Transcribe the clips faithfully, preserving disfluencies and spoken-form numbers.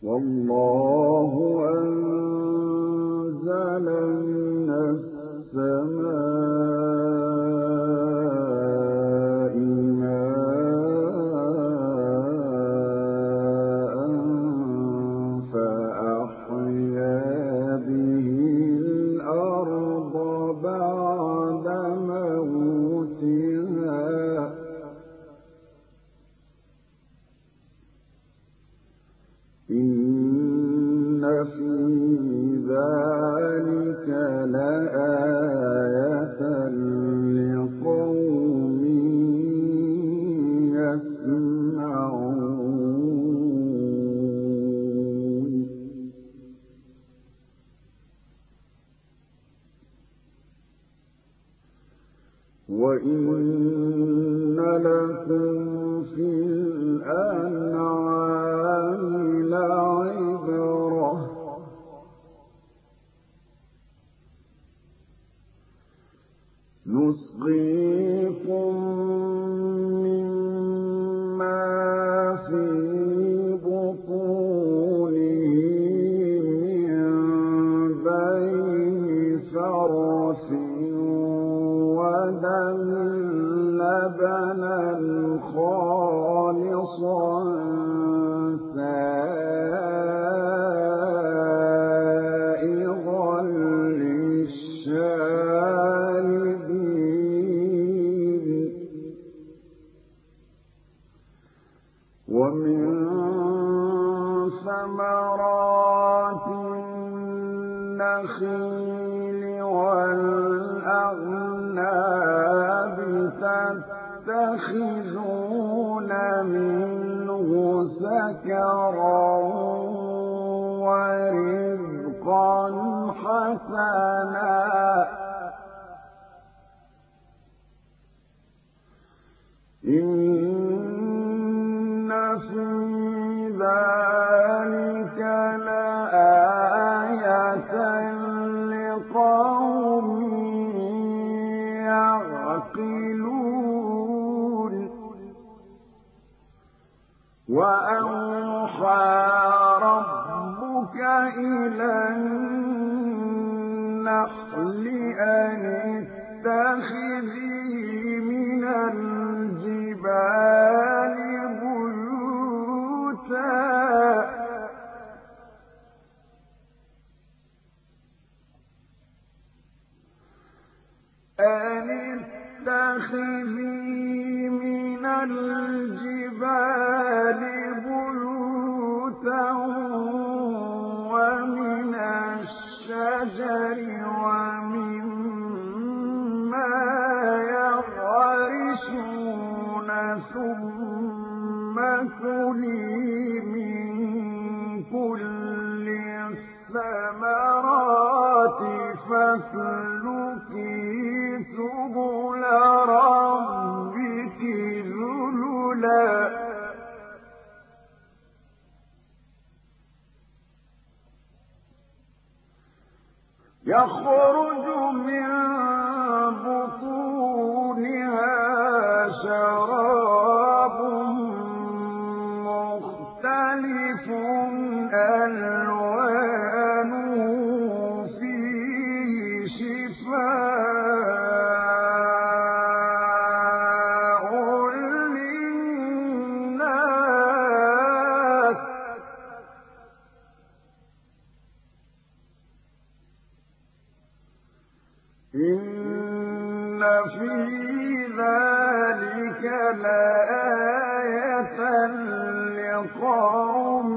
والله أنزل من السماء ماء فأحيا به الأرض بعد موتها إن في ذلك لآية لقوم يسمعون وإن لكم في الأنعام لعبرة نسقيكم مما في بطونه من بين فرث ودم لبنا خالصا سائغا للشاربين ومن ثمرات النخيل والأعناب تتخذون منه سكرا ورزقا حسنا إن في ذلك لآية لقوم يعقلون وأوحى ربك إلى النحل أن اتخذي من الجبال بيوتا أن اتخذي من الجبال بيوتا ومن الشجر ومما يعرشون ثم كلي من كل الثمرات فاسلكي سبل ربك ذللا يخرج من بطونها شراب مختلف ألوانه فيه شفاء للناس إن في ذلك لآية لقوم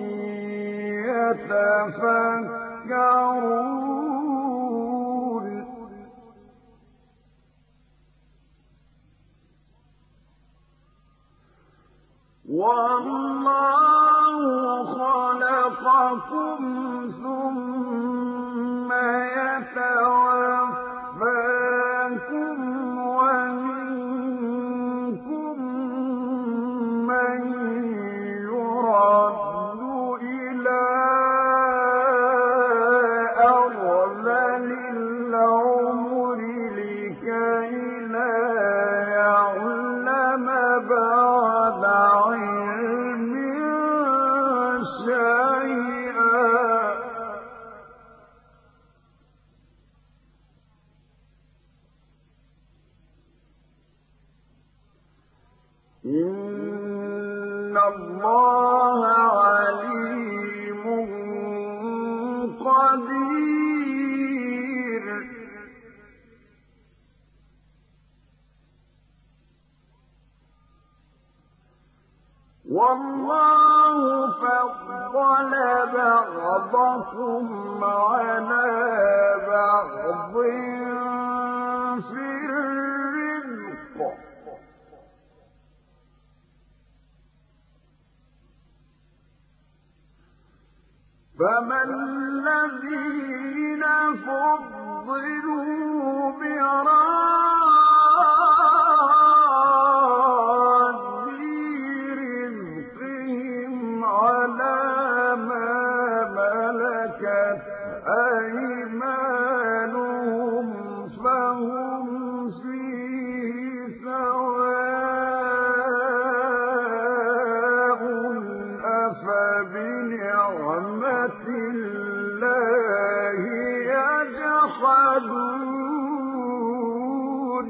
يتفكرون والله خلقكم ثم يتوفاكم ومنكم من يرد إلى أرذل العمر لكي لا يعلم بعد علم شيئا الله عليم قدير. والله فضل بعضكم على بعض في الرزق، فما الذين فضلوا براد رزقهم على ما ملكت أيمانهم فهم فيه سواء أفبنعمة الله يجحدون.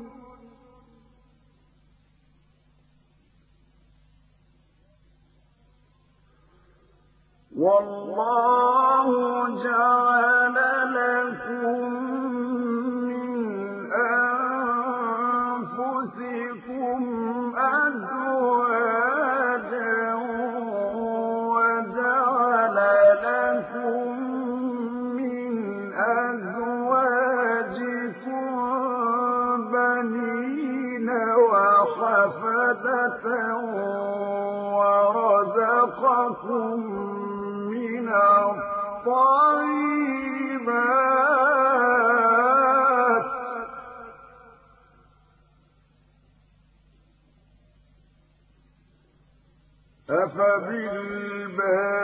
والله جعل لكم من أنفسكم أزواجا وجعل لكم من أزواجكم بنين وحفدة ورزقكم من الطيبات، أفبالباطل